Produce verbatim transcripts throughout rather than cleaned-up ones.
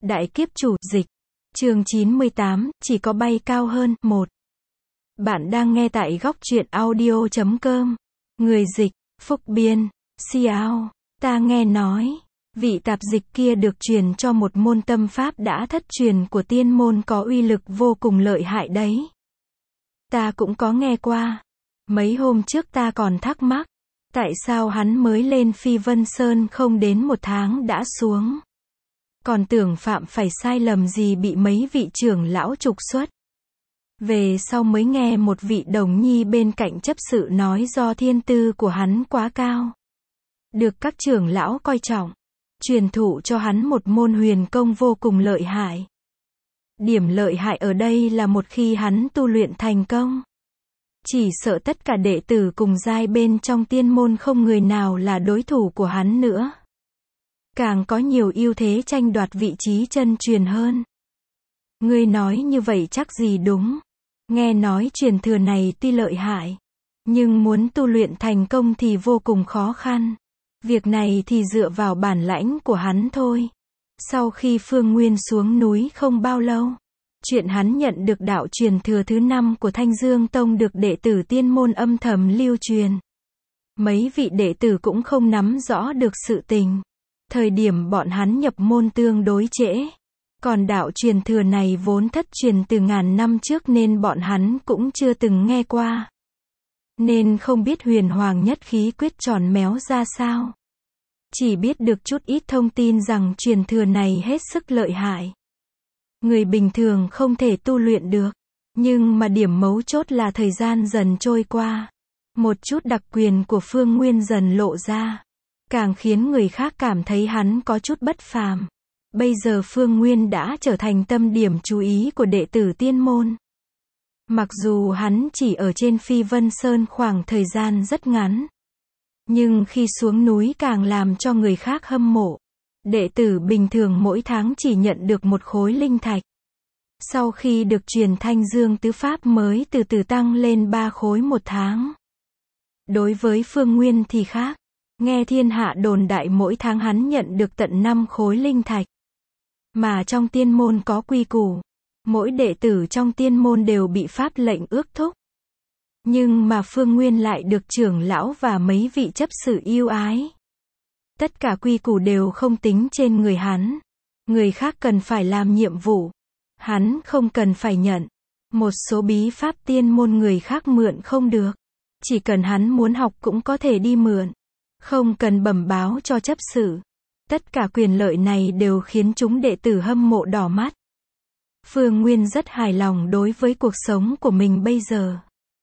Đại kiếp chủ, dịch. Chương chín mươi tám, chỉ có bay cao hơn, một. Bạn đang nghe tại góc truyện audio chấm com. Người dịch, Phúc Biên, Xiao. Ta nghe nói, vị tạp dịch kia được truyền cho một môn tâm pháp đã thất truyền của tiên môn có uy lực vô cùng lợi hại đấy. Ta cũng có nghe qua. Mấy hôm trước ta còn thắc mắc, tại sao hắn mới lên Phi Vân Sơn không đến một tháng đã xuống. Còn tưởng phạm phải sai lầm gì bị mấy vị trưởng lão trục xuất. Về sau mới nghe một vị đồng nhi bên cạnh chấp sự nói do thiên tư của hắn quá cao, được các trưởng lão coi trọng, truyền thụ cho hắn một môn huyền công vô cùng lợi hại. Điểm lợi hại ở đây là một khi hắn tu luyện thành công, chỉ sợ tất cả đệ tử cùng giai bên trong tiên môn không người nào là đối thủ của hắn nữa. Càng có nhiều ưu thế tranh đoạt vị trí chân truyền hơn. Ngươi nói như vậy chắc gì đúng. Nghe nói truyền thừa này tuy lợi hại, nhưng muốn tu luyện thành công thì vô cùng khó khăn. Việc này thì dựa vào bản lãnh của hắn thôi. Sau khi Phương Nguyên xuống núi không bao lâu, chuyện hắn nhận được đạo truyền thừa thứ năm của Thanh Dương Tông được đệ tử tiên môn âm thầm lưu truyền. Mấy vị đệ tử cũng không nắm rõ được sự tình. Thời điểm bọn hắn nhập môn tương đối trễ. Còn đạo truyền thừa này vốn thất truyền từ ngàn năm trước nên bọn hắn cũng chưa từng nghe qua. Nên không biết huyền hoàng nhất khí quyết tròn méo ra sao. Chỉ biết được chút ít thông tin rằng truyền thừa này hết sức lợi hại. Người bình thường không thể tu luyện được. Nhưng mà điểm mấu chốt là thời gian dần trôi qua. Một chút đặc quyền của Phương Nguyên dần lộ ra. Càng khiến người khác cảm thấy hắn có chút bất phàm. Bây giờ Phương Nguyên đã trở thành tâm điểm chú ý của đệ tử tiên môn. Mặc dù hắn chỉ ở trên Phi Vân Sơn khoảng thời gian rất ngắn. Nhưng khi xuống núi càng làm cho người khác hâm mộ. Đệ tử bình thường mỗi tháng chỉ nhận được một khối linh thạch. Sau khi được truyền Thanh Dương tứ pháp mới từ từ tăng lên ba khối một tháng. Đối với Phương Nguyên thì khác. Nghe thiên hạ đồn đại mỗi tháng hắn nhận được tận năm khối linh thạch. Mà trong tiên môn có quy củ. Mỗi đệ tử trong tiên môn đều bị pháp lệnh ước thúc. Nhưng mà Phương Nguyên lại được trưởng lão và mấy vị chấp sự yêu ái. Tất cả quy củ đều không tính trên người hắn. Người khác cần phải làm nhiệm vụ. Hắn không cần phải nhận. Một số bí pháp tiên môn người khác mượn không được. Chỉ cần hắn muốn học cũng có thể đi mượn. Không cần bẩm báo cho chấp sự. Tất cả quyền lợi này đều khiến chúng đệ tử hâm mộ đỏ mắt. Phương Nguyên rất hài lòng đối với cuộc sống của mình bây giờ.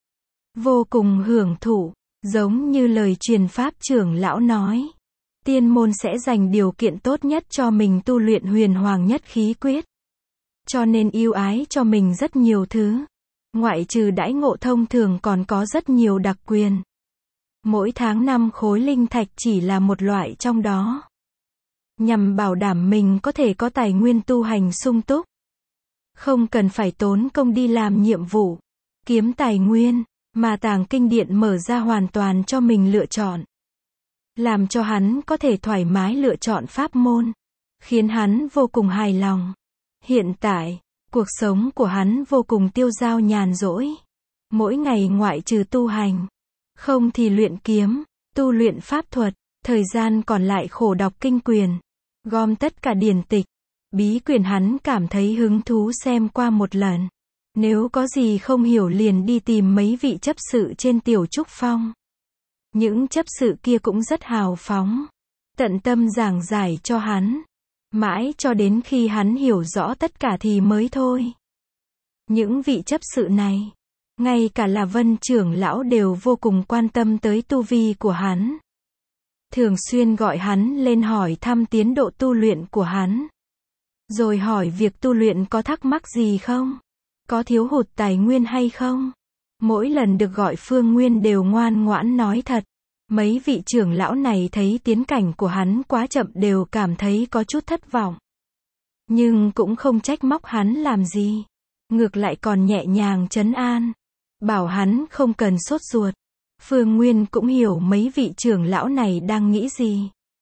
Vô cùng hưởng thụ, giống như lời truyền pháp trưởng lão nói. Tiên môn sẽ dành điều kiện tốt nhất cho mình tu luyện huyền hoàng nhất khí quyết. Cho nên yêu ái cho mình rất nhiều thứ. Ngoại trừ đãi ngộ thông thường còn có rất nhiều đặc quyền. Mỗi tháng năm khối linh thạch chỉ là một loại trong đó. Nhằm bảo đảm mình có thể có tài nguyên tu hành sung túc. Không cần phải tốn công đi làm nhiệm vụ, kiếm tài nguyên, mà tàng kinh điện mở ra hoàn toàn cho mình lựa chọn. Làm cho hắn có thể thoải mái lựa chọn pháp môn. Khiến hắn vô cùng hài lòng. Hiện tại, cuộc sống của hắn vô cùng tiêu dao nhàn rỗi. Mỗi ngày ngoại trừ tu hành. Không thì luyện kiếm, tu luyện pháp thuật, thời gian còn lại khổ đọc kinh quyền, gom tất cả điển tịch, bí quyền hắn cảm thấy hứng thú xem qua một lần. Nếu có gì không hiểu liền đi tìm mấy vị chấp sự trên Tiểu Trúc Phong. Những chấp sự kia cũng rất hào phóng, tận tâm giảng giải cho hắn, mãi cho đến khi hắn hiểu rõ tất cả thì mới thôi. Những vị chấp sự này, ngay cả là Vân trưởng lão đều vô cùng quan tâm tới tu vi của hắn. Thường xuyên gọi hắn lên hỏi thăm tiến độ tu luyện của hắn. Rồi hỏi việc tu luyện có thắc mắc gì không? Có thiếu hụt tài nguyên hay không? Mỗi lần được gọi Phương Nguyên đều ngoan ngoãn nói thật. Mấy vị trưởng lão này thấy tiến cảnh của hắn quá chậm đều cảm thấy có chút thất vọng. Nhưng cũng không trách móc hắn làm gì. Ngược lại còn nhẹ nhàng trấn an. Bảo hắn không cần sốt ruột. Phương Nguyên cũng hiểu mấy vị trưởng lão này đang nghĩ gì.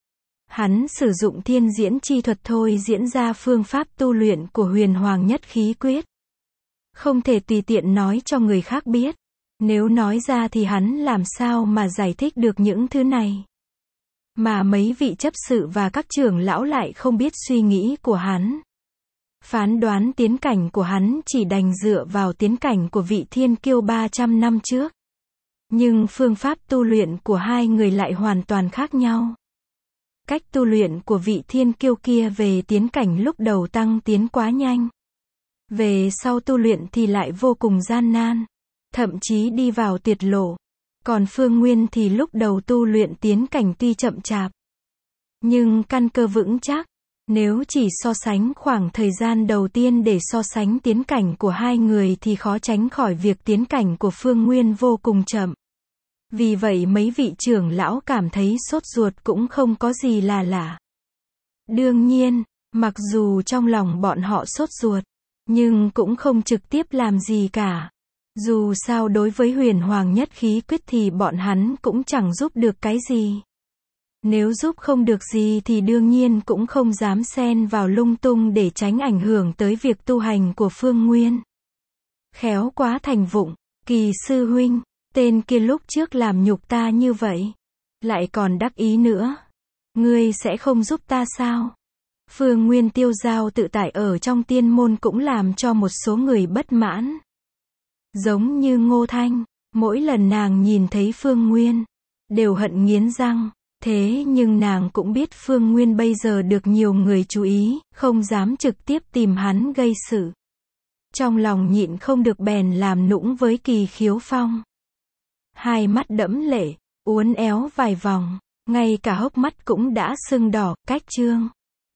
Hắn sử dụng thiên diễn chi thuật thôi diễn ra phương pháp tu luyện của huyền hoàng nhất khí quyết. Không thể tùy tiện nói cho người khác biết. Nếu nói ra thì hắn làm sao mà giải thích được những thứ này. Mà mấy vị chấp sự và các trưởng lão lại không biết suy nghĩ của hắn. Phán đoán tiến cảnh của hắn chỉ đành dựa vào tiến cảnh của vị thiên kiêu ba trăm năm trước. Nhưng phương pháp tu luyện của hai người lại hoàn toàn khác nhau. Cách tu luyện của vị thiên kiêu kia về tiến cảnh lúc đầu tăng tiến quá nhanh. Về sau tu luyện thì lại vô cùng gian nan. Thậm chí đi vào tuyệt lộ. Còn Phương Nguyên thì lúc đầu tu luyện tiến cảnh tuy chậm chạp. Nhưng căn cơ vững chắc. Nếu chỉ so sánh khoảng thời gian đầu tiên để so sánh tiến cảnh của hai người thì khó tránh khỏi việc tiến cảnh của Phương Nguyên vô cùng chậm. Vì vậy mấy vị trưởng lão cảm thấy sốt ruột cũng không có gì là lạ. Đương nhiên, mặc dù trong lòng bọn họ sốt ruột, nhưng cũng không trực tiếp làm gì cả. Dù sao đối với huyền hoàng nhất khí quyết thì bọn hắn cũng chẳng giúp được cái gì. Nếu giúp không được gì thì đương nhiên cũng không dám xen vào lung tung để tránh ảnh hưởng tới việc tu hành của Phương Nguyên. Khéo quá thành vụng, Kỳ sư huynh, tên kia lúc trước làm nhục ta như vậy. Lại còn đắc ý nữa. Ngươi sẽ không giúp ta sao? Phương Nguyên tiêu dao tự tại ở trong tiên môn cũng làm cho một số người bất mãn. Giống như Ngô Thanh, mỗi lần nàng nhìn thấy Phương Nguyên, đều hận nghiến răng. Thế nhưng nàng cũng biết Phương Nguyên bây giờ được nhiều người chú ý, không dám trực tiếp tìm hắn gây sự. Trong lòng nhịn không được bèn làm nũng với Kỳ Khiếu Phong. Hai mắt đẫm lệ, uốn éo vài vòng, ngay cả hốc mắt cũng đã sưng đỏ, cách trương.